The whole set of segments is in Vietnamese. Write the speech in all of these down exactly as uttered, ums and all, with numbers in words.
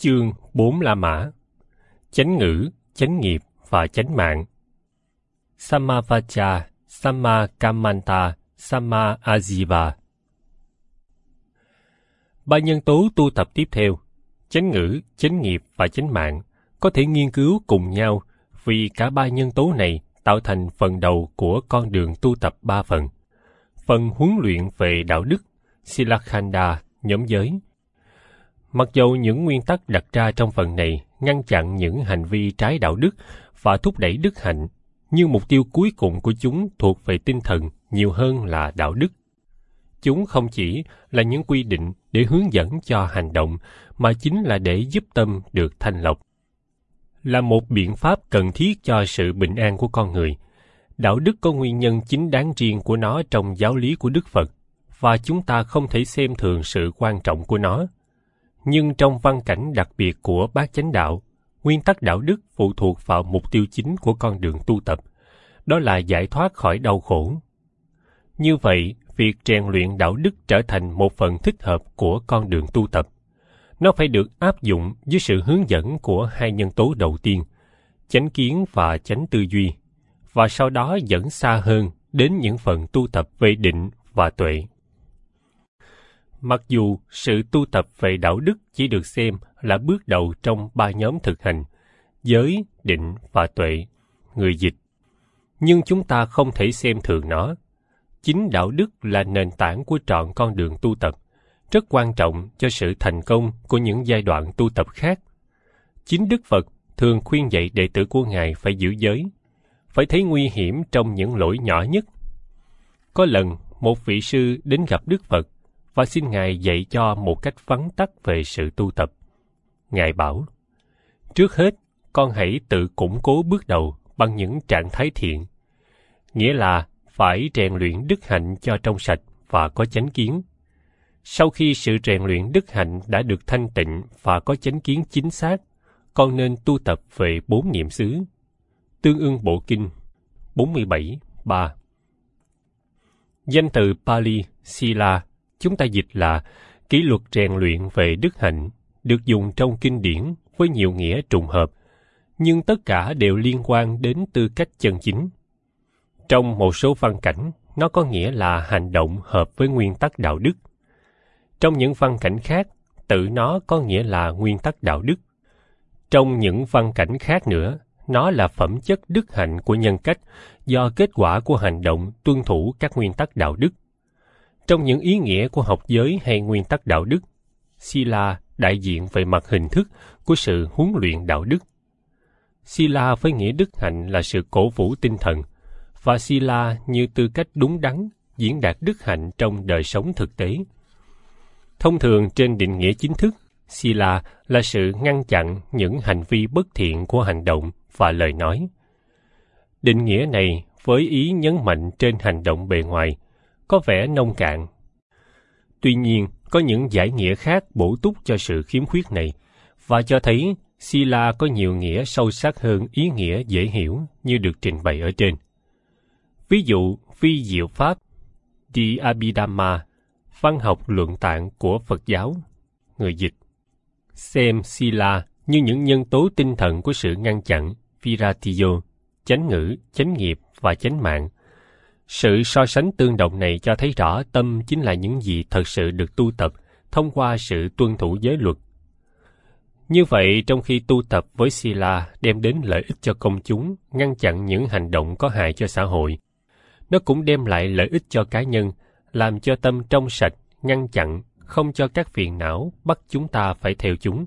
Chương bốn La Mã: Chánh ngữ, chánh nghiệp và chánh mạng. Sammavacha, Sammakamanta, Samma-ajiva. Ba nhân tố tu tập tiếp theo, chánh ngữ, chánh nghiệp và chánh mạng, có thể nghiên cứu cùng nhau vì cả ba nhân tố này tạo thành phần đầu của con đường tu tập ba phần. Phần huấn luyện về đạo đức, Silakhanda, nhóm giới. Mặc dầu những nguyên tắc đặt ra trong phần này ngăn chặn những hành vi trái đạo đức và thúc đẩy đức hạnh, nhưng mục tiêu cuối cùng của chúng thuộc về tinh thần nhiều hơn là đạo đức. Chúng không chỉ là những quy định để hướng dẫn cho hành động, mà chính là để giúp tâm được thanh lọc. Là một biện pháp cần thiết cho sự bình an của con người. Đạo đức có nguyên nhân chính đáng riêng của nó trong giáo lý của Đức Phật, và chúng ta không thể xem thường sự quan trọng của nó. Nhưng trong văn cảnh đặc biệt của bát chánh đạo, nguyên tắc đạo đức phụ thuộc vào mục tiêu chính của con đường tu tập, đó là giải thoát khỏi đau khổ. Như vậy, việc rèn luyện đạo đức trở thành một phần thích hợp của con đường tu tập. Nó phải được áp dụng dưới sự hướng dẫn của hai nhân tố đầu tiên, chánh kiến và chánh tư duy, và sau đó dẫn xa hơn đến những phần tu tập về định và tuệ. Mặc dù sự tu tập về đạo đức chỉ được xem là bước đầu trong ba nhóm thực hành, giới, định và tuệ, người dịch, nhưng chúng ta không thể xem thường nó. Chính đạo đức là nền tảng của trọn con đường tu tập, rất quan trọng cho sự thành công của những giai đoạn tu tập khác. Chính Đức Phật thường khuyên dạy đệ tử của Ngài phải giữ giới, phải thấy nguy hiểm trong những lỗi nhỏ nhất. Có lần, một vị sư đến gặp Đức Phật và xin Ngài dạy cho một cách vắn tắt về sự tu tập. Ngài bảo, trước hết, con hãy tự củng cố bước đầu bằng những trạng thái thiện, nghĩa là phải rèn luyện đức hạnh cho trong sạch và có chánh kiến. Sau khi sự rèn luyện đức hạnh đã được thanh tịnh và có chánh kiến chính xác, con nên tu tập về bốn niệm xứ. Tương ưng bộ kinh bốn mươi bảy ba. Danh từ Pali Sila chúng ta dịch là kỷ luật rèn luyện về đức hạnh, được dùng trong kinh điển với nhiều nghĩa trùng hợp, nhưng tất cả đều liên quan đến tư cách chân chính. Trong một số văn cảnh, nó có nghĩa là hành động hợp với nguyên tắc đạo đức. Trong những văn cảnh khác, tự nó có nghĩa là nguyên tắc đạo đức. Trong những văn cảnh khác nữa, nó là phẩm chất đức hạnh của nhân cách do kết quả của hành động tuân thủ các nguyên tắc đạo đức. Trong những ý nghĩa của học giới hay nguyên tắc đạo đức, Sila đại diện về mặt hình thức của sự huấn luyện đạo đức. Sila với nghĩa đức hạnh là sự cổ vũ tinh thần, và Sila như tư cách đúng đắn diễn đạt đức hạnh trong đời sống thực tế. Thông thường trên định nghĩa chính thức, Sila là sự ngăn chặn những hành vi bất thiện của hành động và lời nói. Định nghĩa này với ý nhấn mạnh trên hành động bề ngoài có vẻ nông cạn. Tuy nhiên, có những giải nghĩa khác bổ túc cho sự khiếm khuyết này và cho thấy Sila có nhiều nghĩa sâu sắc hơn ý nghĩa dễ hiểu như được trình bày ở trên. Ví dụ, vi diệu pháp, Di Abhidhamma, văn học luận tạng của Phật giáo, người dịch, xem Sila như những nhân tố tinh thần của sự ngăn chặn, Viratiyo, chánh ngữ, chánh nghiệp và chánh mạng. Sự so sánh tương đồng này cho thấy rõ tâm chính là những gì thật sự được tu tập thông qua sự tuân thủ giới luật. Như vậy, trong khi tu tập với Sila đem đến lợi ích cho công chúng, ngăn chặn những hành động có hại cho xã hội, nó cũng đem lại lợi ích cho cá nhân, làm cho tâm trong sạch, ngăn chặn, không cho các phiền não bắt chúng ta phải theo chúng.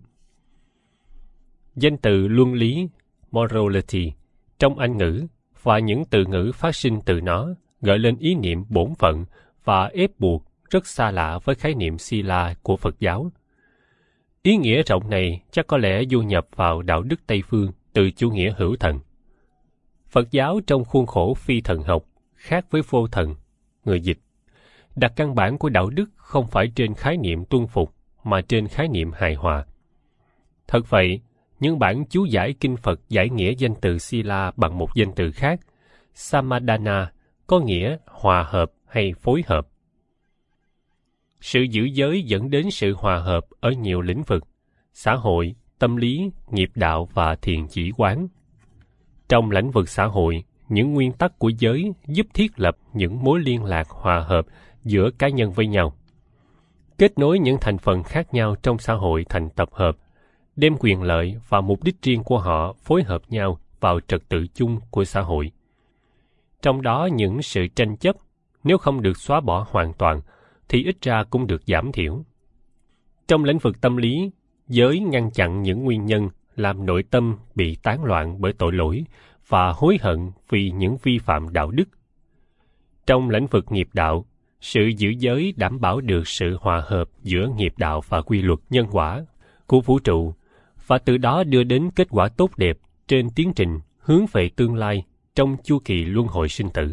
Danh từ luân lý, morality, trong Anh ngữ và những từ ngữ phát sinh từ nó gợi lên ý niệm bổn phận và ép buộc rất xa lạ với khái niệm Sila của Phật giáo. Ý nghĩa rộng này chắc có lẽ du nhập vào đạo đức Tây phương từ chủ nghĩa hữu thần. Phật giáo trong khuôn khổ phi thần học khác với vô thần, người dịch, đặt căn bản của đạo đức không phải trên khái niệm tuân phục mà trên khái niệm hài hòa. Thật vậy, những bản chú giải kinh Phật giải nghĩa danh từ Sila bằng một danh từ khác, Samadana, có nghĩa hòa hợp hay phối hợp. Sự giữ giới dẫn đến sự hòa hợp ở nhiều lĩnh vực, xã hội, tâm lý, nghiệp đạo và thiền chỉ quán. Trong lĩnh vực xã hội, những nguyên tắc của giới giúp thiết lập những mối liên lạc hòa hợp giữa cá nhân với nhau, kết nối những thành phần khác nhau trong xã hội thành tập hợp, đem quyền lợi và mục đích riêng của họ phối hợp nhau vào trật tự chung của xã hội. Trong đó những sự tranh chấp, nếu không được xóa bỏ hoàn toàn, thì ít ra cũng được giảm thiểu. Trong lĩnh vực tâm lý, giới ngăn chặn những nguyên nhân làm nội tâm bị tán loạn bởi tội lỗi và hối hận vì những vi phạm đạo đức. Trong lĩnh vực nghiệp đạo, sự giữ giới đảm bảo được sự hòa hợp giữa nghiệp đạo và quy luật nhân quả của vũ trụ, và từ đó đưa đến kết quả tốt đẹp trên tiến trình hướng về tương lai trong chu kỳ luân hồi sinh tử.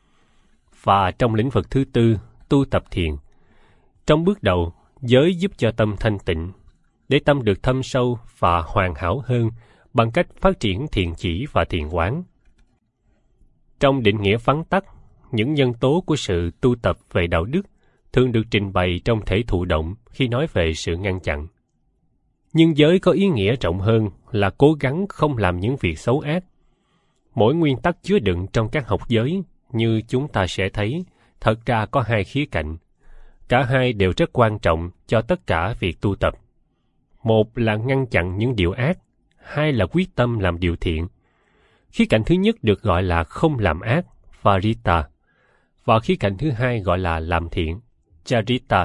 Và trong lĩnh vực thứ tư, tu tập thiền, trong bước đầu, giới giúp cho tâm thanh tịnh, để tâm được thâm sâu và hoàn hảo hơn bằng cách phát triển thiền chỉ và thiền quán. Trong định nghĩa vắn tắt, những nhân tố của sự tu tập về đạo đức thường được trình bày trong thể thụ động khi nói về sự ngăn chặn. Nhưng giới có ý nghĩa rộng hơn là cố gắng không làm những việc xấu ác. Mỗi nguyên tắc chứa đựng trong các học giới, như chúng ta sẽ thấy, thật ra có hai khía cạnh. Cả hai đều rất quan trọng cho tất cả việc tu tập. Một là ngăn chặn những điều ác, hai là quyết tâm làm điều thiện. Khía cạnh thứ nhất được gọi là không làm ác, varita, và khía cạnh thứ hai gọi là làm thiện, charita.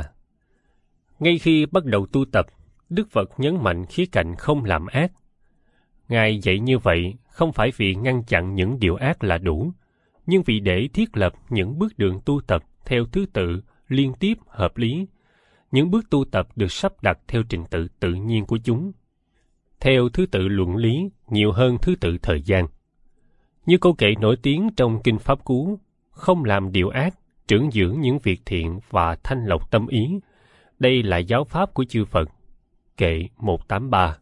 Ngay khi bắt đầu tu tập, Đức Phật nhấn mạnh khía cạnh không làm ác. Ngài dạy như vậy không phải vì ngăn chặn những điều ác là đủ, nhưng vì để thiết lập những bước đường tu tập theo thứ tự, liên tiếp, hợp lý. Những bước tu tập được sắp đặt theo trình tự tự nhiên của chúng, theo thứ tự luận lý nhiều hơn thứ tự thời gian. Như câu kệ nổi tiếng trong Kinh Pháp Cú, không làm điều ác, trưởng dưỡng những việc thiện và thanh lọc tâm ý. Đây là giáo pháp của chư Phật. Kệ một tám ba.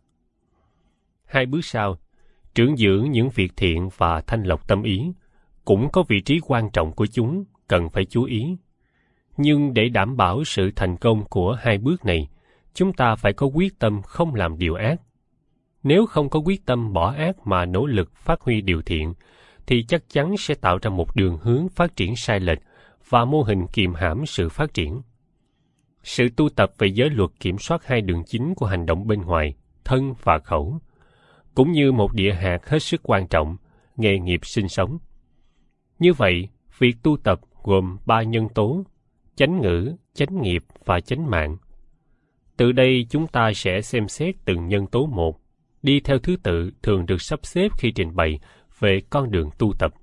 Hai bước sau, trưởng dưỡng những việc thiện và thanh lọc tâm ý, cũng có vị trí quan trọng của chúng, cần phải chú ý. Nhưng để đảm bảo sự thành công của hai bước này, chúng ta phải có quyết tâm không làm điều ác. Nếu không có quyết tâm bỏ ác mà nỗ lực phát huy điều thiện, thì chắc chắn sẽ tạo ra một đường hướng phát triển sai lệch và mô hình kiềm hãm sự phát triển. Sự tu tập về giới luật kiểm soát hai đường chính của hành động bên ngoài, thân và khẩu, cũng như một địa hạt hết sức quan trọng, nghề nghiệp sinh sống. Như vậy, việc tu tập gồm ba nhân tố: chánh ngữ, chánh nghiệp và chánh mạng. Từ đây chúng ta sẽ xem xét từng nhân tố một, đi theo thứ tự thường được sắp xếp khi trình bày về con đường tu tập.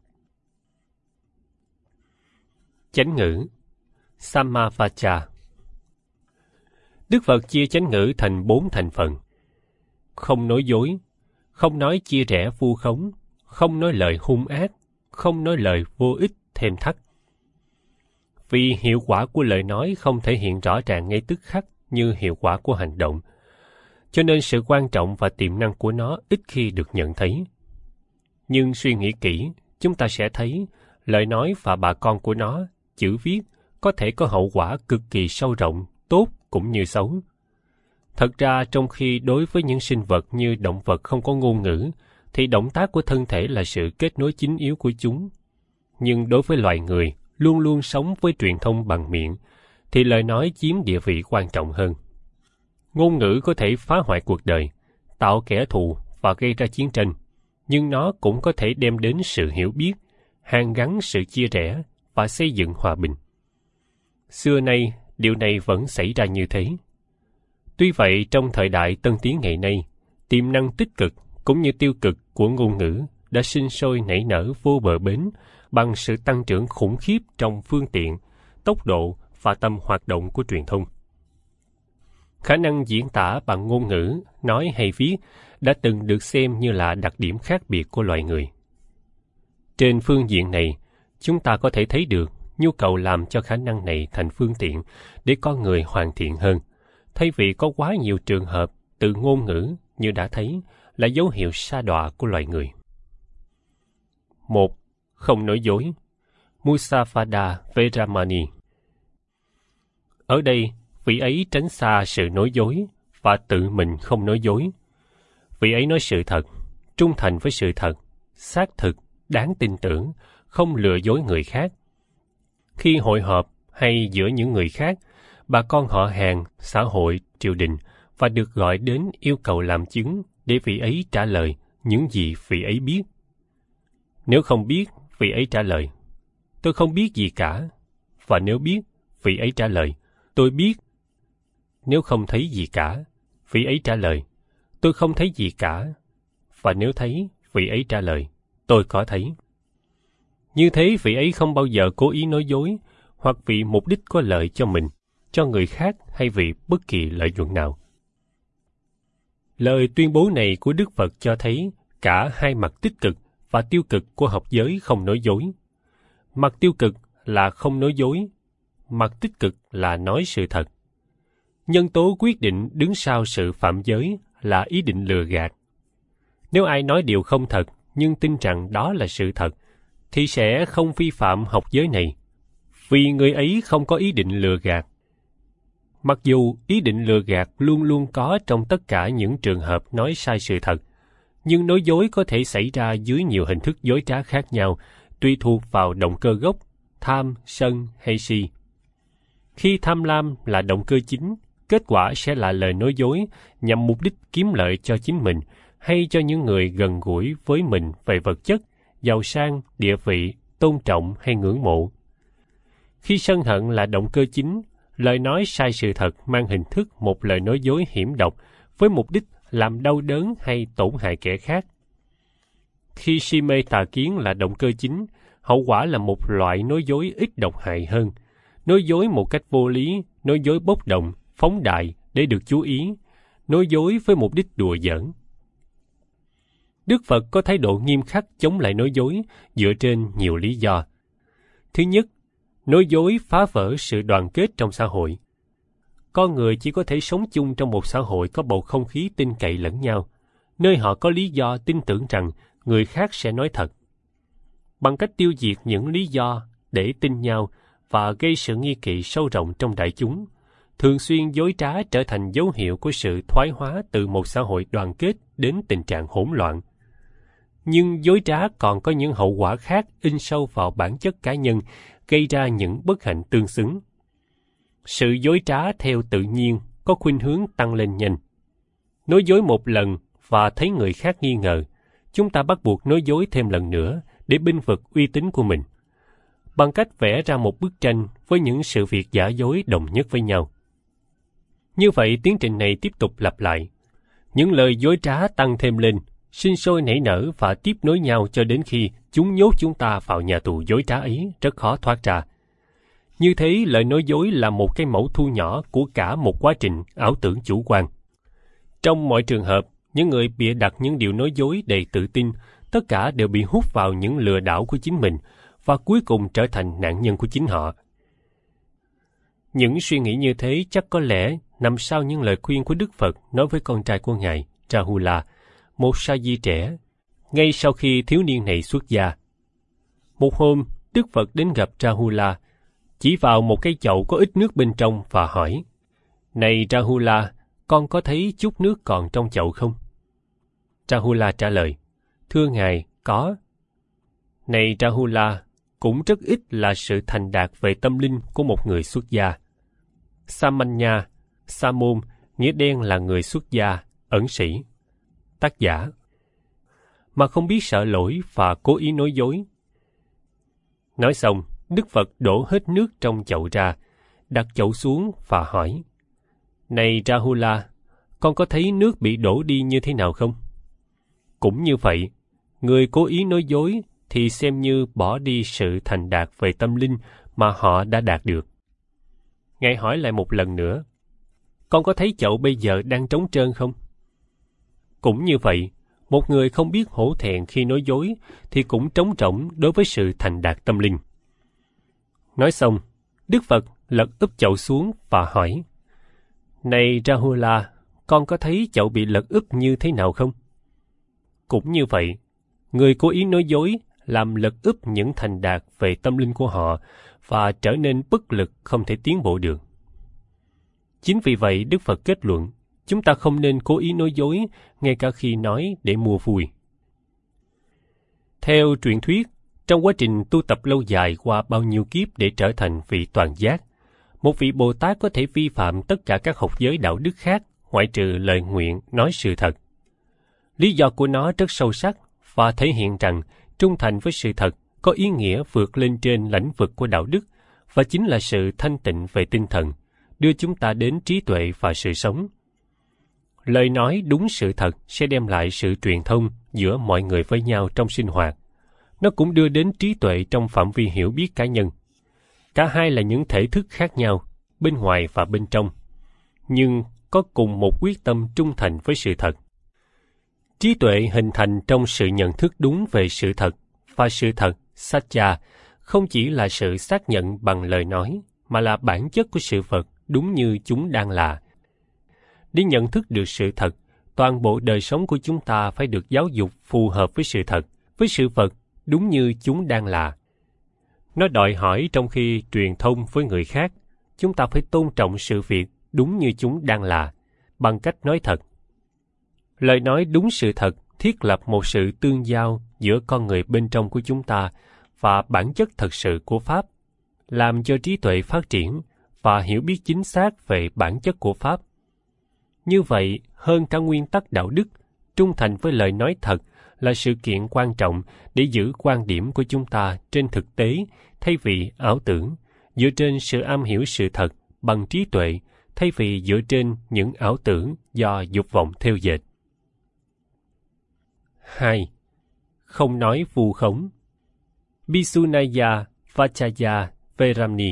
Chánh ngữ, Sammavaca. Đức Phật chia chánh ngữ thành bốn thành phần: không nói dối, không nói chia rẽ vu khống, không nói lời hung ác, không nói lời vô ích thêm thắt. Vì hiệu quả của lời nói không thể hiện rõ ràng ngay tức khắc như hiệu quả của hành động, cho nên sự quan trọng và tiềm năng của nó ít khi được nhận thấy. Nhưng suy nghĩ kỹ, chúng ta sẽ thấy lời nói và bà con của nó, chữ viết, có thể có hậu quả cực kỳ sâu rộng, tốt cũng như xấu. Thật ra, trong khi đối với những sinh vật như động vật không có ngôn ngữ, thì động tác của thân thể là sự kết nối chính yếu của chúng. Nhưng đối với loài người, luôn luôn sống với truyền thông bằng miệng, thì lời nói chiếm địa vị quan trọng hơn. Ngôn ngữ có thể phá hoại cuộc đời, tạo kẻ thù và gây ra chiến tranh, nhưng nó cũng có thể đem đến sự hiểu biết, hàn gắn sự chia rẽ và xây dựng hòa bình. Xưa nay, điều này vẫn xảy ra như thế. Tuy vậy, trong thời đại tân tiến ngày nay, tiềm năng tích cực cũng như tiêu cực của ngôn ngữ đã sinh sôi nảy nở vô bờ bến bằng sự tăng trưởng khủng khiếp trong phương tiện, tốc độ và tầm hoạt động của truyền thông. Khả năng diễn tả bằng ngôn ngữ, nói hay viết đã từng được xem như là đặc điểm khác biệt của loài người. Trên phương diện này, chúng ta có thể thấy được nhu cầu làm cho khả năng này thành phương tiện để con người hoàn thiện hơn, thay vì có quá nhiều trường hợp từ ngôn ngữ như đã thấy là dấu hiệu sa đọa của loài người. Một, không nói dối. Musapada Veramani. Ở đây, vị ấy tránh xa sự nói dối và tự mình không nói dối. vị ấy nói sự thật, trung thành với sự thật, xác thực, đáng tin tưởng, không lừa dối người khác. Khi hội họp hay giữa những người khác, bà con họ hàng, xã hội, triều đình và được gọi đến yêu cầu làm chứng để vị ấy trả lời những gì vị ấy biết. Nếu không biết, vị ấy trả lời, tôi không biết gì cả. Và nếu biết, vị ấy trả lời, tôi biết. Nếu không thấy gì cả, vị ấy trả lời, tôi không thấy gì cả. Và nếu thấy, vị ấy trả lời, tôi có thấy. Như thế vị ấy không bao giờ cố ý nói dối, hoặc vì mục đích có lợi cho mình, cho người khác hay vì bất kỳ lợi nhuận nào. Lời tuyên bố này của Đức Phật cho thấy cả hai mặt tích cực và tiêu cực của học giới không nói dối. Mặt tiêu cực là không nói dối, mặt tích cực là nói sự thật. Nhân tố quyết định đứng sau sự phạm giới là ý định lừa gạt. Nếu ai nói điều không thật nhưng tin rằng đó là sự thật, thì sẽ không vi phạm học giới này, vì người ấy không có ý định lừa gạt. Mặc dù ý định lừa gạt luôn luôn có trong tất cả những trường hợp nói sai sự thật, nhưng nói dối có thể xảy ra dưới nhiều hình thức dối trá khác nhau, tùy thuộc vào động cơ gốc, tham, sân hay si. Khi tham lam là động cơ chính, kết quả sẽ là lời nói dối nhằm mục đích kiếm lợi cho chính mình hay cho những người gần gũi với mình về vật chất, giàu sang, địa vị, tôn trọng hay ngưỡng mộ. Khi sân hận là động cơ chính, lời nói sai sự thật mang hình thức một lời nói dối hiểm độc với mục đích làm đau đớn hay tổn hại kẻ khác. Khi si mê tà kiến là động cơ chính, hậu quả là một loại nói dối ít độc hại hơn, nói dối một cách vô lý, nói dối bốc đồng, phóng đại để được chú ý, nói dối với mục đích đùa giỡn. Đức Phật có thái độ nghiêm khắc chống lại nói dối dựa trên nhiều lý do. Thứ nhất, nói dối phá vỡ sự đoàn kết trong xã hội. Con người chỉ có thể sống chung trong một xã hội có bầu không khí tin cậy lẫn nhau, nơi họ có lý do tin tưởng rằng người khác sẽ nói thật. Bằng cách tiêu diệt những lý do để tin nhau và gây sự nghi kỵ sâu rộng trong đại chúng, thường xuyên dối trá trở thành dấu hiệu của sự thoái hóa từ một xã hội đoàn kết đến tình trạng hỗn loạn. Nhưng dối trá còn có những hậu quả khác in sâu vào bản chất cá nhân, gây ra những bất hạnh tương xứng. Sự dối trá theo tự nhiên có khuynh hướng tăng lên nhanh. Nói dối một lần và thấy người khác nghi ngờ, chúng ta bắt buộc nói dối thêm lần nữa để bênh vực uy tín của mình, bằng cách vẽ ra một bức tranh với những sự việc giả dối đồng nhất với nhau. Như vậy, tiến trình này tiếp tục lặp lại. Những lời dối trá tăng thêm lên, sinh sôi nảy nở và tiếp nối nhau cho đến khi chúng nhốt chúng ta vào nhà tù dối trá ấy, rất khó thoát ra. Như thế, lời nói dối là một cái mẫu thu nhỏ của cả một quá trình ảo tưởng chủ quan. Trong mọi trường hợp, những người bịa đặt những điều nói dối đầy tự tin, tất cả đều bị hút vào những lừa đảo của chính mình và cuối cùng trở thành nạn nhân của chính họ. Những suy nghĩ như thế chắc có lẽ nằm sau những lời khuyên của Đức Phật nói với con trai của Ngài, Rahula, một sa di trẻ, ngay sau khi thiếu niên này xuất gia. Một hôm, Đức Phật đến gặp Rahula, chỉ vào một cái chậu có ít nước bên trong và hỏi, "Này Rahula, con có thấy chút nước còn trong chậu không?" Rahula trả lời, "Thưa Ngài, có." "Này Rahula, cũng rất ít là sự thành đạt về tâm linh của một người xuất gia." Samanya, sa môn, nghĩa đen là người xuất gia, ẩn sĩ. Tác giả: mà không biết sợ lỗi và cố ý nói dối. Nói xong, Đức Phật đổ hết nước trong chậu ra, đặt chậu xuống và hỏi, "Này Rahula, con có thấy nước bị đổ đi như thế nào không?" Cũng như vậy, người cố ý nói dối thì xem như bỏ đi sự thành đạt về tâm linh mà họ đã đạt được. Ngài hỏi lại một lần nữa, "Con có thấy chậu bây giờ đang trống trơn không?" Cũng như vậy, một người không biết hổ thẹn khi nói dối thì cũng trống rỗng đối với sự thành đạt tâm linh. Nói xong, Đức Phật lật úp chậu xuống và hỏi, "Này Rahula, con có thấy chậu bị lật úp như thế nào không?" Cũng như vậy, người cố ý nói dối làm lật úp những thành đạt về tâm linh của họ và trở nên bất lực không thể tiến bộ được. Chính vì vậy, Đức Phật kết luận, Chúng ta không nên cố ý nói dối, ngay cả khi nói để mua vui. Theo truyền thuyết, trong quá trình tu tập lâu dài qua bao nhiêu kiếp để trở thành vị toàn giác, một vị Bồ Tát có thể vi phạm tất cả các học giới đạo đức khác, ngoại trừ lời nguyện nói sự thật. Lý do của nó rất sâu sắc và thể hiện rằng trung thành với sự thật có ý nghĩa vượt lên trên lãnh vực của đạo đức và chính là sự thanh tịnh về tinh thần, đưa chúng ta đến trí tuệ và sự sống. Lời nói đúng sự thật sẽ đem lại sự truyền thông giữa mọi người với nhau trong sinh hoạt. Nó cũng đưa đến trí tuệ trong phạm vi hiểu biết cá nhân. Cả hai là những thể thức khác nhau, bên ngoài và bên trong, nhưng có cùng một quyết tâm trung thành với sự thật. Trí tuệ hình thành trong sự nhận thức đúng về sự thật, và sự thật, satya, không chỉ là sự xác nhận bằng lời nói, mà là bản chất của sự vật đúng như chúng đang là. Để nhận thức được sự thật, toàn bộ đời sống của chúng ta phải được giáo dục phù hợp với sự thật, với sự vật đúng như chúng đang là. Nó đòi hỏi trong khi truyền thông với người khác, chúng ta phải tôn trọng sự việc đúng như chúng đang là, bằng cách nói thật. Lời nói đúng sự thật thiết lập một sự tương giao giữa con người bên trong của chúng ta và bản chất thật sự của Pháp, làm cho trí tuệ phát triển và hiểu biết chính xác về bản chất của Pháp. Như vậy, hơn cả nguyên tắc đạo đức, trung thành với lời nói thật là sự kiện quan trọng để giữ quan điểm của chúng ta trên thực tế thay vì ảo tưởng, dựa trên sự am hiểu sự thật bằng trí tuệ thay vì dựa trên những ảo tưởng do dục vọng theo dệt. hai. Không nói vu khống. Bisunaya Vachaya Veramni.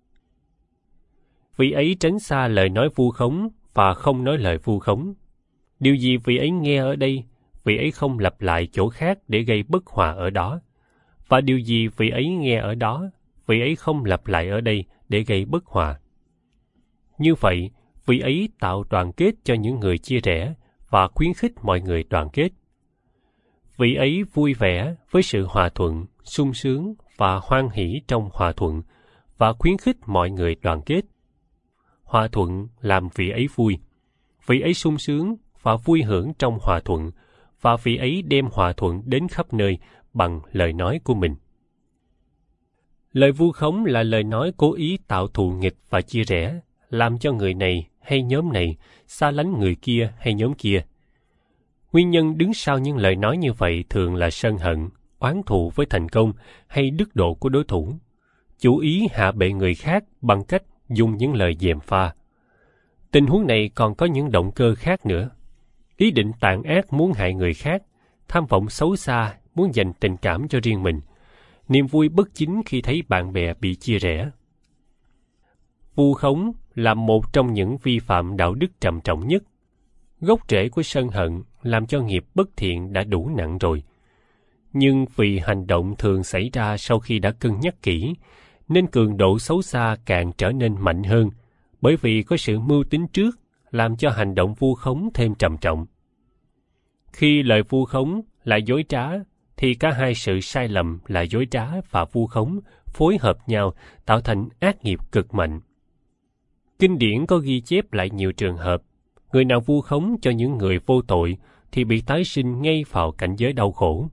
Vị ấy tránh xa lời nói vu khống và không nói lời vu khống. Điều gì vị ấy nghe ở đây, vị ấy không lặp lại chỗ khác để gây bất hòa ở đó. Và điều gì vị ấy nghe ở đó, vị ấy không lặp lại ở đây để gây bất hòa. Như vậy, vị ấy tạo đoàn kết cho những người chia rẽ và khuyến khích mọi người đoàn kết. Vị ấy vui vẻ với sự hòa thuận, sung sướng và hoan hỷ trong hòa thuận và khuyến khích mọi người đoàn kết. Hòa thuận làm vị ấy vui. Vị ấy sung sướng và vui hưởng trong hòa thuận, và vị ấy đem hòa thuận đến khắp nơi bằng lời nói của mình. Lời vu khống là lời nói cố ý tạo thù nghịch và chia rẽ, làm cho người này hay nhóm này xa lánh người kia hay nhóm kia. Nguyên nhân đứng sau những lời nói như vậy thường là sân hận, oán thù với thành công hay đức độ của đối thủ, chủ ý hạ bệ người khác bằng cách dùng những lời gièm pha. Tình huống này còn có những động cơ khác nữa. Ý định tàn ác muốn hại người khác, tham vọng xấu xa muốn dành tình cảm cho riêng mình, niềm vui bất chính khi thấy bạn bè bị chia rẽ. Vu khống là một trong những vi phạm đạo đức trầm trọng nhất. Gốc rễ của sân hận làm cho nghiệp bất thiện đã đủ nặng rồi. Nhưng vì hành động thường xảy ra sau khi đã cân nhắc kỹ, nên cường độ xấu xa càng trở nên mạnh hơn, bởi vì có sự mưu tính trước, làm cho hành động vu khống thêm trầm trọng. Khi lời vu khống là dối trá, thì cả hai sự sai lầm là dối trá và vu khống phối hợp nhau tạo thành ác nghiệp cực mạnh. Kinh điển có ghi chép lại nhiều trường hợp, người nào vu khống cho những người vô tội thì bị tái sinh ngay vào cảnh giới đau khổ.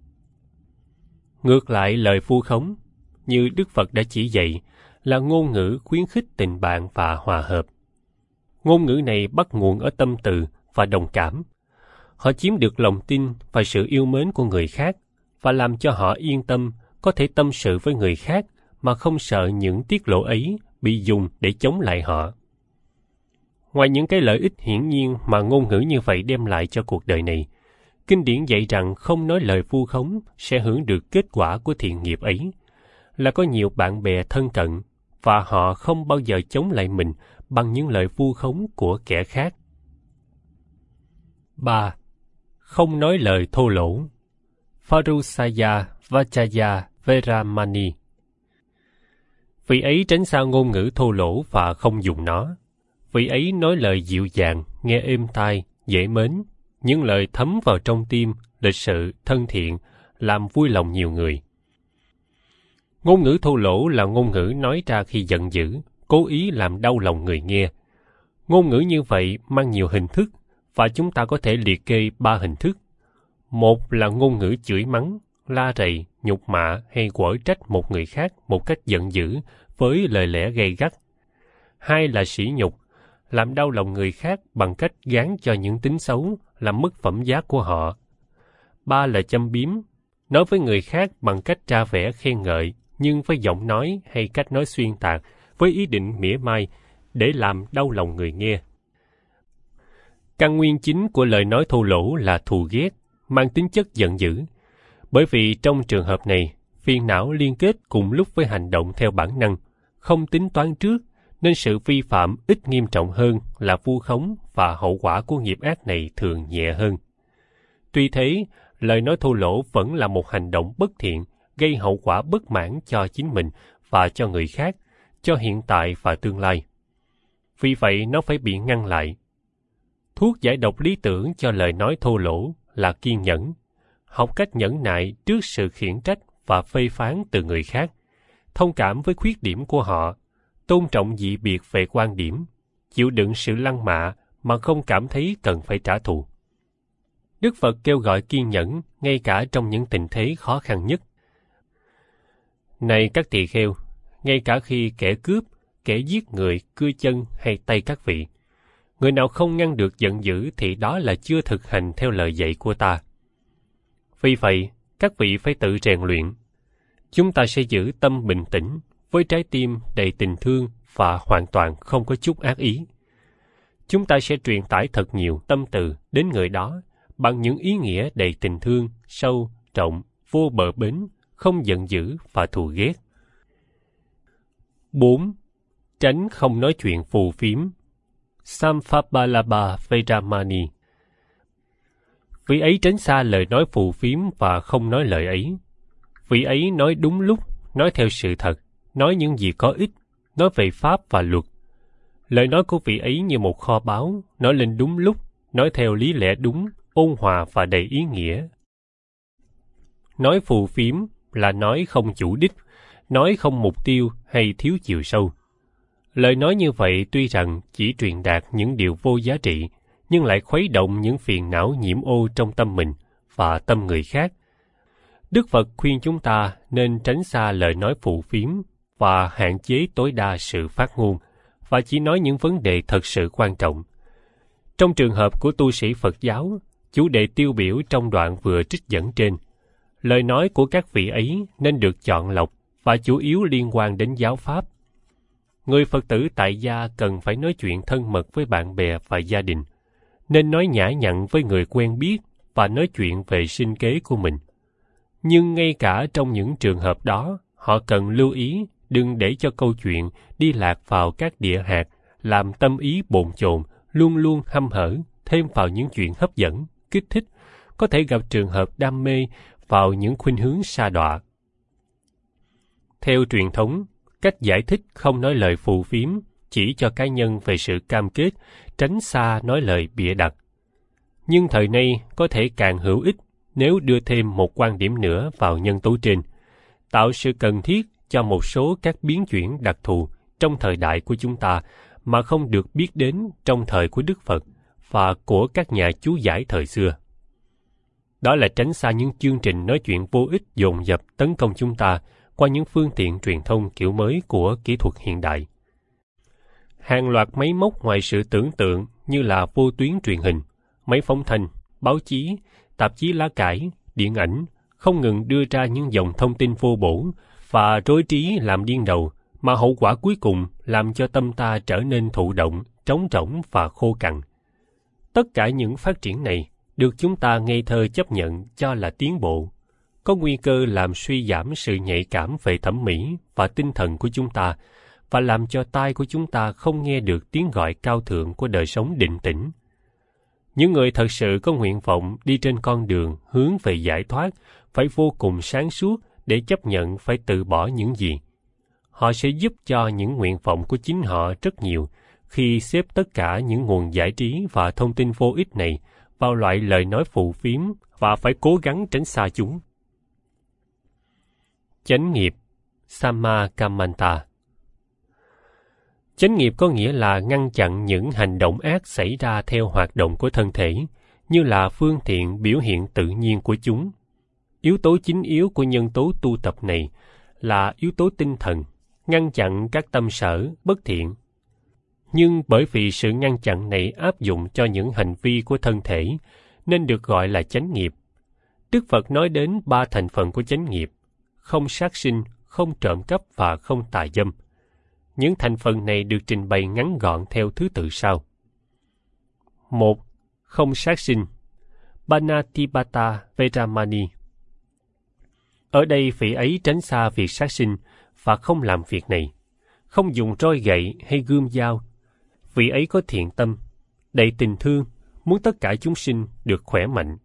Ngược lại, lời vu khống, như Đức Phật đã chỉ dạy, là ngôn ngữ khuyến khích tình bạn và hòa hợp. Ngôn ngữ này bắt nguồn ở tâm từ và đồng cảm. Họ chiếm được lòng tin và sự yêu mến của người khác và làm cho họ yên tâm có thể tâm sự với người khác mà không sợ những tiết lộ ấy bị dùng để chống lại họ. Ngoài những cái lợi ích hiển nhiên mà ngôn ngữ như vậy đem lại cho cuộc đời này, kinh điển dạy rằng không nói lời vu khống sẽ hưởng được kết quả của thiện nghiệp ấy, là có nhiều bạn bè thân cận và họ không bao giờ chống lại mình bằng những lời vu khống của kẻ khác. ba. Không nói lời thô lỗ. Farusaya Vachaya Veramani. Vị ấy tránh xa ngôn ngữ thô lỗ và không dùng nó. Vị ấy nói lời dịu dàng, nghe êm tai, dễ mến, những lời thấm vào trong tim, lịch sự, thân thiện, làm vui lòng nhiều người. Ngôn ngữ thô lỗ là ngôn ngữ nói ra khi giận dữ, cố ý làm đau lòng người nghe. Ngôn ngữ như vậy mang nhiều hình thức, và chúng ta có thể liệt kê ba hình thức. Một là ngôn ngữ chửi mắng, la rầy, nhục mạ hay quở trách một người khác một cách giận dữ với lời lẽ gay gắt. Hai là sỉ nhục, làm đau lòng người khác bằng cách gán cho những tính xấu, làm mất phẩm giá của họ. Ba là châm biếm, nói với người khác bằng cách ra vẻ khen ngợi, nhưng với giọng nói hay cách nói xuyên tạc, với ý định mỉa mai, để làm đau lòng người nghe. Căn nguyên chính của lời nói thô lỗ là thù ghét, mang tính chất giận dữ. Bởi vì trong trường hợp này, phiền não liên kết cùng lúc với hành động theo bản năng, không tính toán trước, nên sự vi phạm ít nghiêm trọng hơn là vu khống và hậu quả của nghiệp ác này thường nhẹ hơn. Tuy thế, lời nói thô lỗ vẫn là một hành động bất thiện, gây hậu quả bất mãn cho chính mình và cho người khác, cho hiện tại và tương lai. Vì vậy, nó phải bị ngăn lại. Thuốc giải độc lý tưởng cho lời nói thô lỗ là kiên nhẫn, học cách nhẫn nại trước sự khiển trách và phê phán từ người khác, thông cảm với khuyết điểm của họ, tôn trọng dị biệt về quan điểm, chịu đựng sự lăng mạ mà không cảm thấy cần phải trả thù. Đức Phật kêu gọi kiên nhẫn ngay cả trong những tình thế khó khăn nhất. Này các tỳ kheo, ngay cả khi kẻ cướp, kẻ giết người, cưa chân hay tay các vị, người nào không ngăn được giận dữ thì đó là chưa thực hành theo lời dạy của ta. Vì vậy, các vị phải tự rèn luyện. Chúng ta sẽ giữ tâm bình tĩnh, với trái tim đầy tình thương và hoàn toàn không có chút ác ý. Chúng ta sẽ truyền tải thật nhiều tâm từ đến người đó bằng những ý nghĩa đầy tình thương, sâu, rộng, vô bờ bến, không giận dữ và thù ghét. bốn. Tránh không nói chuyện phù phiếm. Samphapalapa Vejamani. Vị ấy tránh xa lời nói phù phiếm và không nói lời ấy. Vị ấy nói đúng lúc, nói theo sự thật, nói những gì có ích, nói về pháp và luật. Lời nói của vị ấy như một kho báu, nói lên đúng lúc, nói theo lý lẽ đúng, ôn hòa và đầy ý nghĩa. Nói phù phiếm là nói không chủ đích, nói không mục tiêu hay thiếu chiều sâu. Lời nói như vậy tuy rằng chỉ truyền đạt những điều vô giá trị, nhưng lại khuấy động những phiền não nhiễm ô trong tâm mình và tâm người khác. Đức Phật khuyên chúng ta nên tránh xa lời nói phù phiếm và hạn chế tối đa sự phát ngôn, và chỉ nói những vấn đề thật sự quan trọng. Trong trường hợp của tu sĩ Phật giáo, chủ đề tiêu biểu trong đoạn vừa trích dẫn trên, lời nói của các vị ấy nên được chọn lọc và chủ yếu liên quan đến giáo pháp. Người Phật tử tại gia cần phải nói chuyện thân mật với bạn bè và gia đình, nên nói nhã nhặn với người quen biết và nói chuyện về sinh kế của mình. Nhưng ngay cả trong những trường hợp đó, họ cần lưu ý đừng để cho câu chuyện đi lạc vào các địa hạt, làm tâm ý bồn chồn, luôn luôn hăm hở, thêm vào những chuyện hấp dẫn, kích thích, có thể gặp trường hợp đam mê vào những khuynh hướng sa đọa. Theo truyền thống, cách giải thích không nói lời phù phiếm chỉ cho cá nhân về sự cam kết, tránh xa nói lời bịa đặt. Nhưng thời nay có thể càng hữu ích nếu đưa thêm một quan điểm nữa vào nhân tố trên, tạo sự cần thiết cho một số các biến chuyển đặc thù trong thời đại của chúng ta mà không được biết đến trong thời của Đức Phật và của các nhà chú giải thời xưa. Đó là tránh xa những chương trình nói chuyện vô ích dồn dập tấn công chúng ta qua những phương tiện truyền thông kiểu mới của kỹ thuật hiện đại. Hàng loạt máy móc ngoài sự tưởng tượng như là vô tuyến truyền hình, máy phóng thanh, báo chí, tạp chí lá cải, điện ảnh không ngừng đưa ra những dòng thông tin vô bổ và rối trí làm điên đầu, mà hậu quả cuối cùng làm cho tâm ta trở nên thụ động, trống rỗng và khô cằn. Tất cả những phát triển này được chúng ta ngây thơ chấp nhận cho là tiến bộ, có nguy cơ làm suy giảm sự nhạy cảm về thẩm mỹ và tinh thần của chúng ta, và làm cho tai của chúng ta không nghe được tiếng gọi cao thượng của đời sống định tĩnh. Những người thật sự có nguyện vọng đi trên con đường hướng về giải thoát phải vô cùng sáng suốt để chấp nhận phải từ bỏ những gì. Họ sẽ giúp cho những nguyện vọng của chính họ rất nhiều khi xếp tất cả những nguồn giải trí và thông tin vô ích này vào loại lời nói phù phiếm và phải cố gắng tránh xa chúng. Chánh nghiệp Samma Kammanta. Chánh nghiệp có nghĩa là ngăn chặn những hành động ác xảy ra theo hoạt động của thân thể, như là phương tiện biểu hiện tự nhiên của chúng. Yếu tố chính yếu của nhân tố tu tập này là yếu tố tinh thần, ngăn chặn các tâm sở bất thiện. Nhưng bởi vì sự ngăn chặn này áp dụng cho những hành vi của thân thể, nên được gọi là chánh nghiệp. Đức Phật nói đến ba thành phần của chánh nghiệp: không sát sinh, không trộm cắp và không tà dâm. Những thành phần này được trình bày ngắn gọn theo thứ tự sau. Một. Không sát sinh. Panatipata Veramani. Ở đây vị ấy tránh xa việc sát sinh và không làm việc này, không dùng roi gậy hay gươm dao. Vị ấy có thiện tâm, đầy tình thương, muốn tất cả chúng sinh được khỏe mạnh.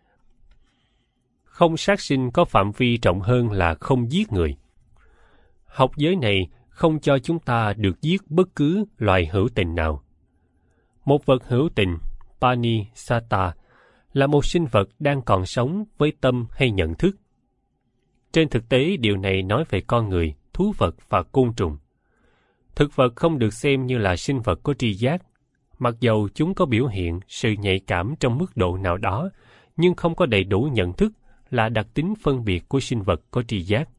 Không sát sinh có phạm vi rộng hơn là không giết người. Học giới này không cho chúng ta được giết bất cứ loài hữu tình nào. Một vật hữu tình, Pani Sata, là một sinh vật đang còn sống với tâm hay nhận thức. Trên thực tế, điều này nói về con người, thú vật và côn trùng. Thực vật không được xem như là sinh vật có tri giác, mặc dầu chúng có biểu hiện sự nhạy cảm trong mức độ nào đó, nhưng không có đầy đủ nhận thức là đặc tính phân biệt của sinh vật có tri giác.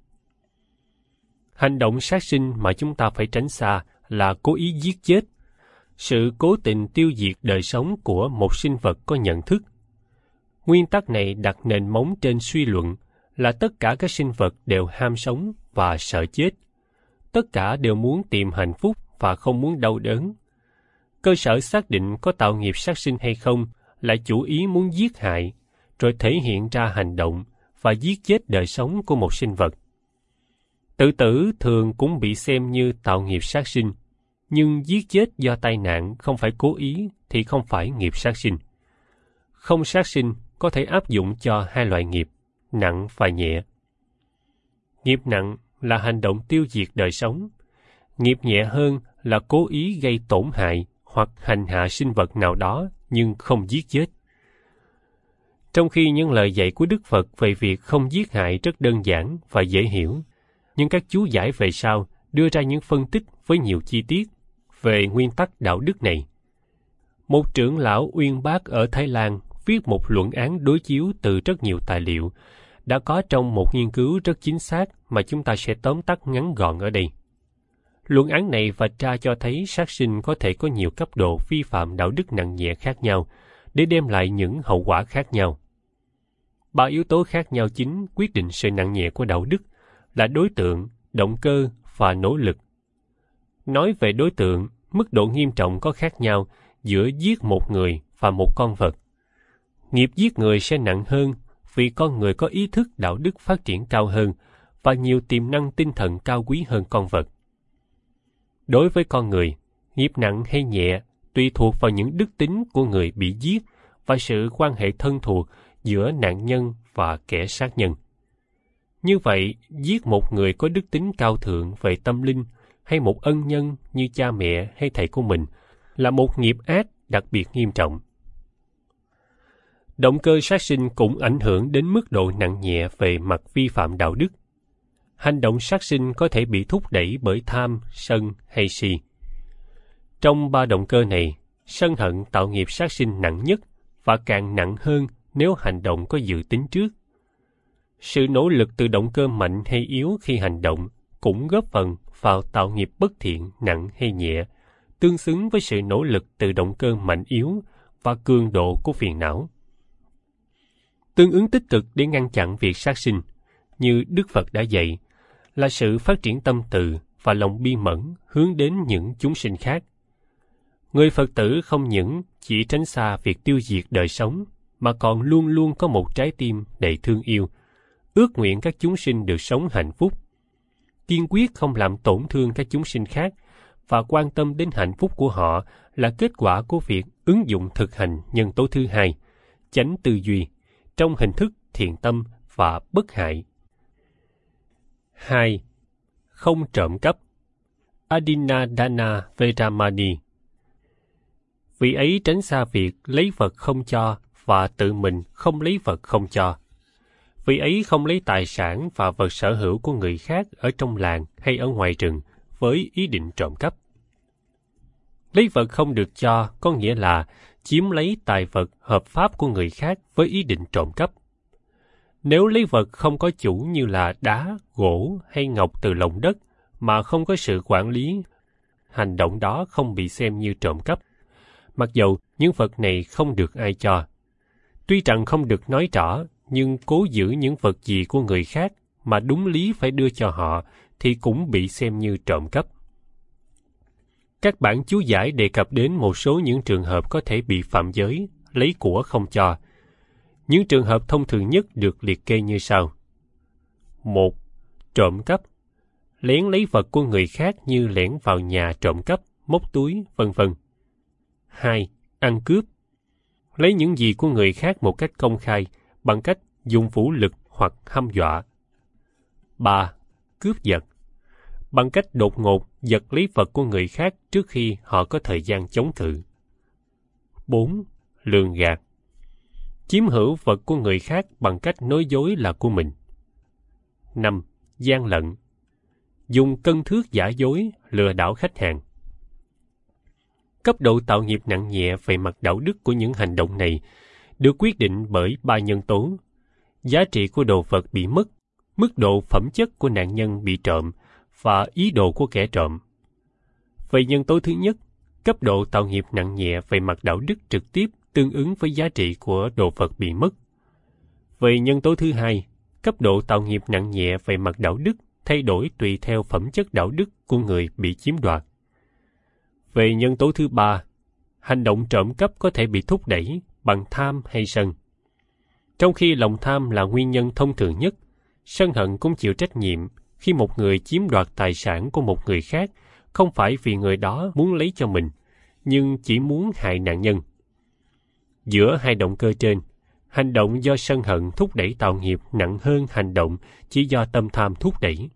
Hành động sát sinh mà chúng ta phải tránh xa là cố ý giết chết, sự cố tình tiêu diệt đời sống của một sinh vật có nhận thức. Nguyên tắc này đặt nền móng trên suy luận là tất cả các sinh vật đều ham sống và sợ chết. Tất cả đều muốn tìm hạnh phúc và không muốn đau đớn. Cơ sở xác định có tạo nghiệp sát sinh hay không là chủ ý muốn giết hại, rồi thể hiện ra hành động và giết chết đời sống của một sinh vật. Tự tử thường cũng bị xem như tạo nghiệp sát sinh, nhưng giết chết do tai nạn không phải cố ý thì không phải nghiệp sát sinh. Không sát sinh có thể áp dụng cho hai loại nghiệp, nặng và nhẹ. Nghiệp nặng là hành động tiêu diệt đời sống. Nghiệp nhẹ hơn là cố ý gây tổn hại hoặc hành hạ sinh vật nào đó nhưng không giết chết. Trong khi những lời dạy của Đức Phật về việc không giết hại rất đơn giản và dễ hiểu, nhưng các chú giải về sau đưa ra những phân tích với nhiều chi tiết về nguyên tắc đạo đức này. Một trưởng lão uyên bác ở Thái Lan viết một luận án đối chiếu từ rất nhiều tài liệu, đã có trong một nghiên cứu rất chính xác mà chúng ta sẽ tóm tắt ngắn gọn ở đây. Luận án này vạch ra cho thấy sát sinh có thể có nhiều cấp độ vi phạm đạo đức nặng nhẹ khác nhau để đem lại những hậu quả khác nhau. Ba yếu tố khác nhau chính quyết định sự nặng nhẹ của đạo đức là đối tượng, động cơ và nỗ lực. Nói về đối tượng, mức độ nghiêm trọng có khác nhau giữa giết một người và một con vật. Nghiệp giết người sẽ nặng hơn vì con người có ý thức đạo đức phát triển cao hơn và nhiều tiềm năng tinh thần cao quý hơn con vật. Đối với con người, nghiệp nặng hay nhẹ tùy thuộc vào những đức tính của người bị giết và sự quan hệ thân thuộc giữa nạn nhân và kẻ sát nhân. Như vậy, giết một người có đức tính cao thượng về tâm linh hay một ân nhân như cha mẹ hay thầy của mình là một nghiệp ác đặc biệt nghiêm trọng. Động cơ sát sinh cũng ảnh hưởng đến mức độ nặng nhẹ về mặt vi phạm đạo đức. Hành động sát sinh có thể bị thúc đẩy bởi tham, sân hay si. Trong ba động cơ này, sân hận tạo nghiệp sát sinh nặng nhất và càng nặng hơn nếu hành động có dự tính trước. Sự nỗ lực từ động cơ mạnh hay yếu khi hành động cũng góp phần vào tạo nghiệp bất thiện nặng hay nhẹ, tương xứng với sự nỗ lực từ động cơ mạnh yếu và cường độ của phiền não. Tương ứng tích cực để ngăn chặn việc sát sinh, như Đức Phật đã dạy, là sự phát triển tâm từ và lòng bi mẫn hướng đến những chúng sinh khác. Người Phật tử không những chỉ tránh xa việc tiêu diệt đời sống, mà còn luôn luôn có một trái tim đầy thương yêu, ước nguyện các chúng sinh được sống hạnh phúc, kiên quyết không làm tổn thương các chúng sinh khác và quan tâm đến hạnh phúc của họ là kết quả của việc ứng dụng thực hành nhân tố thứ hai, chánh tư duy, trong hình thức thiện tâm và bất hại. Hai. Không trộm cắp. Adinadana Veramani. Vị ấy tránh xa việc lấy vật không cho và tự mình không lấy vật không cho. Vị ấy không lấy tài sản và vật sở hữu của người khác ở trong làng hay ở ngoài rừng với ý định trộm cắp. Lấy vật không được cho có nghĩa là chiếm lấy tài vật hợp pháp của người khác với ý định trộm cắp. Nếu lấy vật không có chủ như là đá, gỗ hay ngọc từ lòng đất mà không có sự quản lý, hành động đó không bị xem như trộm cắp, mặc dầu những vật này không được ai cho. Tuy rằng không được nói rõ, nhưng cố giữ những vật gì của người khác mà đúng lý phải đưa cho họ thì cũng bị xem như trộm cắp. Các bản chú giải đề cập đến một số những trường hợp có thể bị phạm giới, lấy của không cho. Những trường hợp thông thường nhất được liệt kê như sau. Một. Trộm cắp. Lén lấy vật của người khác như lẻn vào nhà trộm cắp, móc túi, vân vân. Hai. Ăn cướp. Lấy những gì của người khác một cách công khai, bằng cách dùng vũ lực hoặc hăm dọa. Ba. Cướp giật. Bằng cách đột ngột giật lấy vật của người khác trước khi họ có thời gian chống cự. Bốn. Lường gạt. Chiếm hữu vật của người khác bằng cách nói dối là của mình. Năm. Gian lận. Dùng cân thước giả dối, lừa đảo khách hàng. Cấp độ tạo nghiệp nặng nhẹ về mặt đạo đức của những hành động này được quyết định bởi ba nhân tố: giá trị của đồ vật bị mất, mức độ phẩm chất của nạn nhân bị trộm và ý đồ của kẻ trộm. Về nhân tố thứ nhất, cấp độ tạo nghiệp nặng nhẹ về mặt đạo đức trực tiếp tương ứng với giá trị của đồ vật bị mất. Về nhân tố thứ hai, cấp độ tạo nghiệp nặng nhẹ về mặt đạo đức thay đổi tùy theo phẩm chất đạo đức của người bị chiếm đoạt. Về nhân tố thứ ba, hành động trộm cắp có thể bị thúc đẩy bằng tham hay sân. Trong khi lòng tham là nguyên nhân thông thường nhất, sân hận cũng chịu trách nhiệm khi một người chiếm đoạt tài sản của một người khác không phải vì người đó muốn lấy cho mình, nhưng chỉ muốn hại nạn nhân. Giữa hai động cơ trên, hành động do sân hận thúc đẩy tạo nghiệp nặng hơn hành động chỉ do tâm tham thúc đẩy.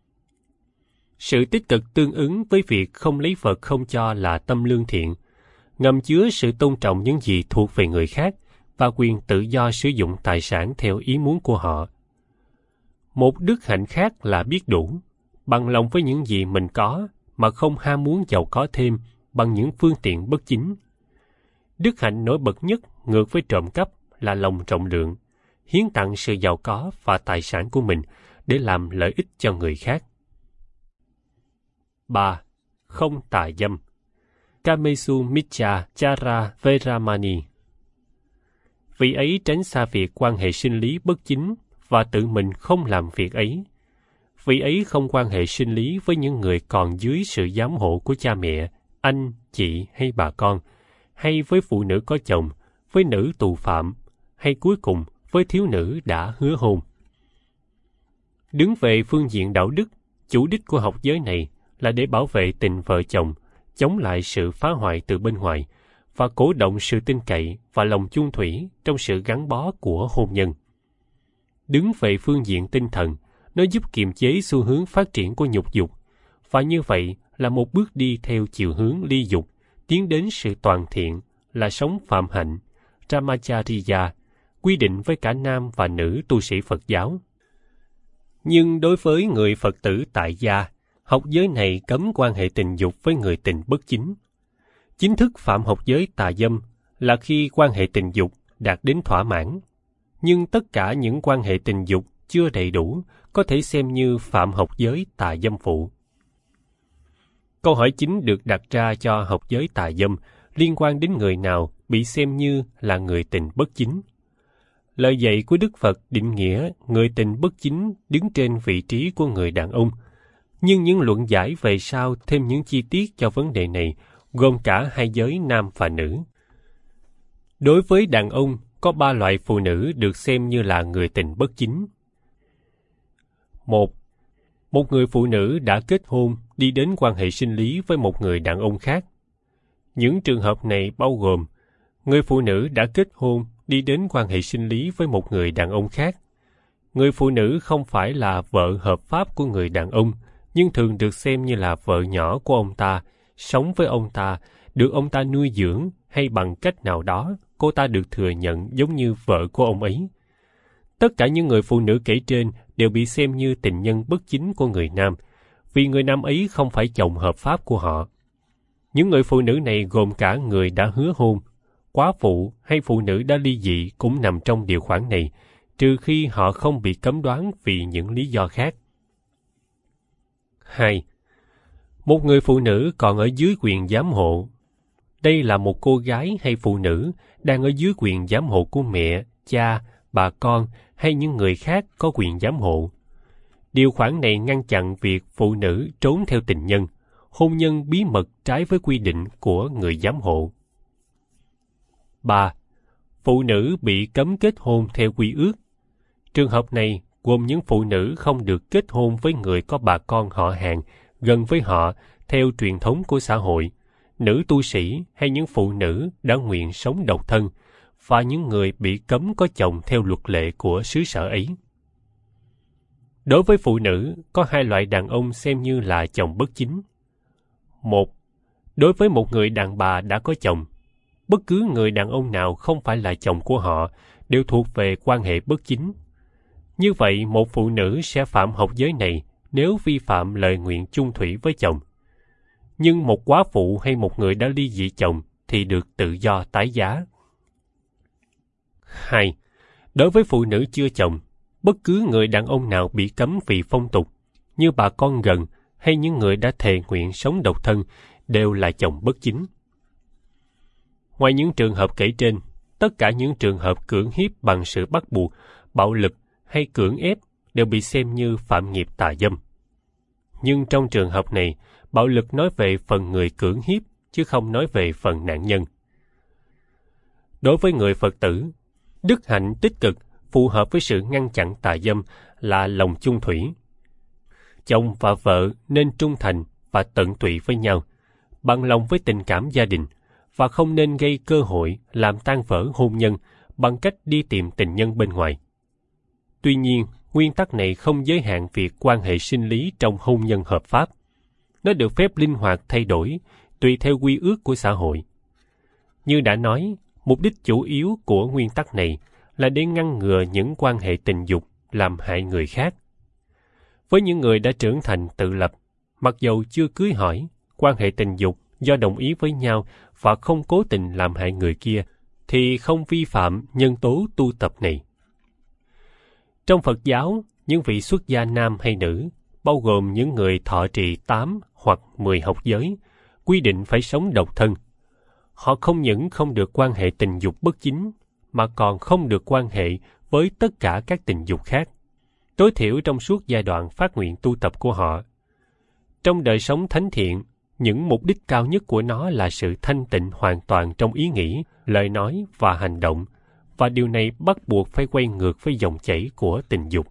Sự tích cực tương ứng với việc không lấy vật không cho là tâm lương thiện, ngầm chứa sự tôn trọng những gì thuộc về người khác và quyền tự do sử dụng tài sản theo ý muốn của họ. Một đức hạnh khác là biết đủ, bằng lòng với những gì mình có mà không ham muốn giàu có thêm bằng những phương tiện bất chính. Đức hạnh nổi bật nhất ngược với trộm cắp là lòng rộng lượng, hiến tặng sự giàu có và tài sản của mình để làm lợi ích cho người khác. Ba. Không tà dâm. Kamesu Micha Chara Veramani. Vì ấy tránh xa việc quan hệ sinh lý bất chính và tự mình không làm việc ấy. Vì ấy không quan hệ sinh lý với những người còn dưới sự giám hộ của cha mẹ, anh, chị hay bà con, hay với phụ nữ có chồng, với nữ tù phạm, hay cuối cùng với thiếu nữ đã hứa hôn. Đứng về phương diện đạo đức, chủ đích của học giới này là để bảo vệ tình vợ chồng, chống lại sự phá hoại từ bên ngoài, và cổ động sự tin cậy và lòng chung thủy trong sự gắn bó của hôn nhân. Đứng về phương diện tinh thần, nó giúp kiềm chế xu hướng phát triển của nhục dục, và như vậy là một bước đi theo chiều hướng ly dục, tiến đến sự toàn thiện, là sống phạm hạnh, Brahmacharya, quy định với cả nam và nữ tu sĩ Phật giáo. Nhưng đối với người Phật tử tại gia, học giới này cấm quan hệ tình dục với người tình bất chính. Chính thức phạm học giới tà dâm là khi quan hệ tình dục đạt đến thỏa mãn. Nhưng tất cả những quan hệ tình dục chưa đầy đủ có thể xem như phạm học giới tà dâm phụ. Câu hỏi chính được đặt ra cho học giới tà dâm liên quan đến người nào bị xem như là người tình bất chính. Lời dạy của Đức Phật định nghĩa người tình bất chính đứng trên vị trí của người đàn ông, nhưng những luận giải về sau thêm những chi tiết cho vấn đề này, gồm cả hai giới nam và nữ. Đối với đàn ông, có ba loại phụ nữ được xem như là người tình bất chính. Một, một người phụ nữ đã kết hôn đi đến quan hệ sinh lý với một người đàn ông khác. Những trường hợp này bao gồm người phụ nữ đã kết hôn đi đến quan hệ sinh lý với một người đàn ông khác. Người phụ nữ không phải là vợ hợp pháp của người đàn ông, nhưng thường được xem như là vợ nhỏ của ông ta, sống với ông ta, được ông ta nuôi dưỡng hay bằng cách nào đó cô ta được thừa nhận giống như vợ của ông ấy. Tất cả những người phụ nữ kể trên đều bị xem như tình nhân bất chính của người nam, vì người nam ấy không phải chồng hợp pháp của họ. Những người phụ nữ này gồm cả người đã hứa hôn, quá phụ hay phụ nữ đã ly dị cũng nằm trong điều khoản này, trừ khi họ không bị cấm đoán vì những lý do khác. hai. Một người phụ nữ còn ở dưới quyền giám hộ. Đây là một cô gái hay phụ nữ đang ở dưới quyền giám hộ của mẹ, cha, bà con hay những người khác có quyền giám hộ. Điều khoản này ngăn chặn việc phụ nữ trốn theo tình nhân, hôn nhân bí mật trái với quy định của người giám hộ. ba. Phụ nữ bị cấm kết hôn theo quy ước. Trường hợp này gồm những phụ nữ không được kết hôn với người có bà con họ hàng gần với họ theo truyền thống của xã hội, nữ tu sĩ hay những phụ nữ đã nguyện sống độc thân, và những người bị cấm có chồng theo luật lệ của xứ sở ấy. Đối với phụ nữ, có hai loại đàn ông xem như là chồng bất chính. Một, đối với một người đàn bà đã có chồng, bất cứ người đàn ông nào không phải là chồng của họ đều thuộc về quan hệ bất chính. Như vậy, một phụ nữ sẽ phạm học giới này nếu vi phạm lời nguyện chung thủy với chồng. Nhưng một quá phụ hay một người đã ly dị chồng thì được tự do tái giá. Hai, đối với phụ nữ chưa chồng, bất cứ người đàn ông nào bị cấm vì phong tục, như bà con gần hay những người đã thề nguyện sống độc thân, đều là chồng bất chính. Ngoài những trường hợp kể trên, tất cả những trường hợp cưỡng hiếp bằng sự bắt buộc, bạo lực hay cưỡng ép đều bị xem như phạm nghiệp tà dâm. Nhưng trong trường hợp này, bạo lực nói về phần người cưỡng hiếp, chứ không nói về phần nạn nhân. Đối với người Phật tử, đức hạnh tích cực phù hợp với sự ngăn chặn tà dâm là lòng chung thủy. Chồng và vợ nên trung thành và tận tụy với nhau, bằng lòng với tình cảm gia đình, và không nên gây cơ hội làm tan vỡ hôn nhân bằng cách đi tìm tình nhân bên ngoài. Tuy nhiên, nguyên tắc này không giới hạn việc quan hệ sinh lý trong hôn nhân hợp pháp. Nó được phép linh hoạt thay đổi, tùy theo quy ước của xã hội. Như đã nói, mục đích chủ yếu của nguyên tắc này là để ngăn ngừa những quan hệ tình dục làm hại người khác. Với những người đã trưởng thành tự lập, mặc dầu chưa cưới hỏi, quan hệ tình dục do đồng ý với nhau và không cố tình làm hại người kia, thì không vi phạm nhân tố tu tập này. Trong Phật giáo, những vị xuất gia nam hay nữ, bao gồm những người thọ trì tám hoặc mười học giới, quy định phải sống độc thân. Họ không những không được quan hệ tình dục bất chính, mà còn không được quan hệ với tất cả các tình dục khác, tối thiểu trong suốt giai đoạn phát nguyện tu tập của họ. Trong đời sống thánh thiện, những mục đích cao nhất của nó là sự thanh tịnh hoàn toàn trong ý nghĩ, lời nói và hành động, và điều này bắt buộc phải quay ngược với dòng chảy của tình dục.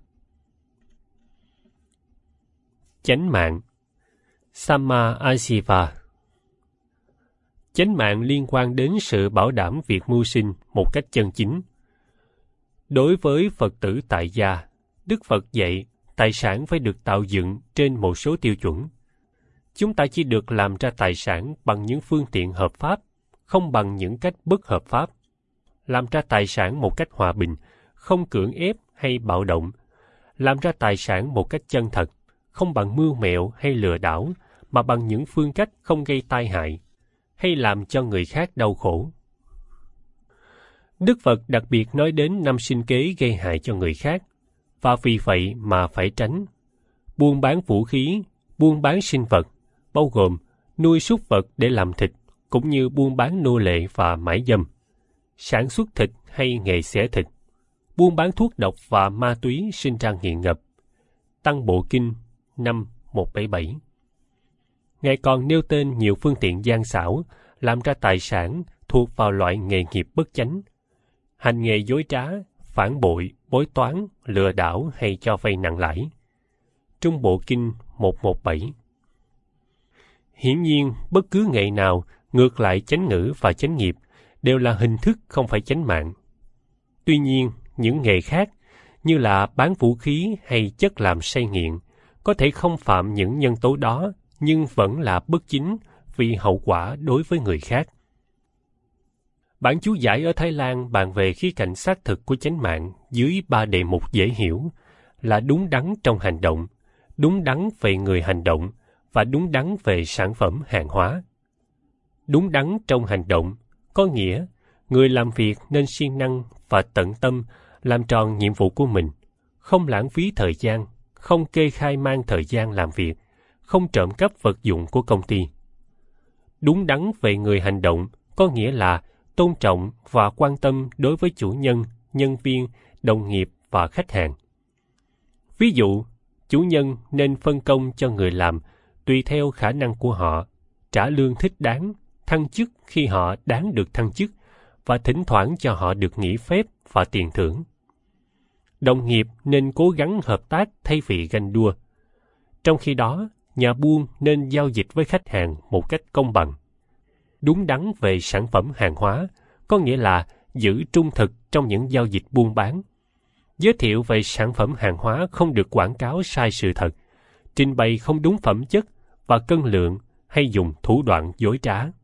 Chánh mạng Samma Ajiva. Chánh mạng liên quan đến sự bảo đảm việc mưu sinh một cách chân chính. Đối với Phật tử tại gia, Đức Phật dạy tài sản phải được tạo dựng trên một số tiêu chuẩn. Chúng ta chỉ được làm ra tài sản bằng những phương tiện hợp pháp, không bằng những cách bất hợp pháp. Làm ra tài sản một cách hòa bình, không cưỡng ép hay bạo động. Làm ra tài sản một cách chân thật, không bằng mưu mẹo hay lừa đảo, mà bằng những phương cách không gây tai hại, hay làm cho người khác đau khổ. Đức Phật đặc biệt nói đến năm sinh kế gây hại cho người khác, và vì vậy mà phải tránh. Buôn bán vũ khí, buôn bán sinh vật, bao gồm nuôi súc vật để làm thịt, cũng như buôn bán nô lệ và mãi dâm, sản xuất thịt hay nghề xẻ thịt, buôn bán thuốc độc và ma túy sinh ra nghiện ngập. Tăng Bộ Kinh năm một bảy bảy. Ngài còn nêu tên nhiều phương tiện gian xảo, làm ra tài sản thuộc vào loại nghề nghiệp bất chánh, hành nghề dối trá, phản bội, bói toán, lừa đảo hay cho vay nặng lãi. Trung Bộ Kinh một một bảy. Hiển nhiên, bất cứ nghề nào ngược lại chánh ngữ và chánh nghiệp đều là hình thức không phải chánh mạng. Tuy nhiên, những nghề khác như là bán vũ khí hay chất làm say nghiện có thể không phạm những nhân tố đó, nhưng vẫn là bất chính vì hậu quả đối với người khác. Bản chú giải ở Thái Lan bàn về khía cạnh xác thực của chánh mạng dưới ba đề mục dễ hiểu là đúng đắn trong hành động, đúng đắn về người hành động và đúng đắn về sản phẩm hàng hóa. Đúng đắn trong hành động có nghĩa người làm việc nên siêng năng và tận tâm làm tròn nhiệm vụ của mình, không lãng phí thời gian, không kê khai mang thời gian làm việc, không trộm cắp vật dụng của công ty. Đúng đắn về người hành động có nghĩa là tôn trọng và quan tâm đối với chủ nhân, nhân viên, đồng nghiệp và khách hàng. Ví dụ, chủ nhân nên phân công cho người làm tùy theo khả năng của họ, trả lương thích đáng, thăng chức khi họ đáng được thăng chức và thỉnh thoảng cho họ được nghỉ phép và tiền thưởng. Đồng nghiệp nên cố gắng hợp tác thay vì ganh đua. Trong khi đó, nhà buôn nên giao dịch với khách hàng một cách công bằng. Đúng đắn về sản phẩm hàng hóa có nghĩa là giữ trung thực trong những giao dịch buôn bán. Giới thiệu về sản phẩm hàng hóa không được quảng cáo sai sự thật, trình bày không đúng phẩm chất và cân lượng hay dùng thủ đoạn dối trá.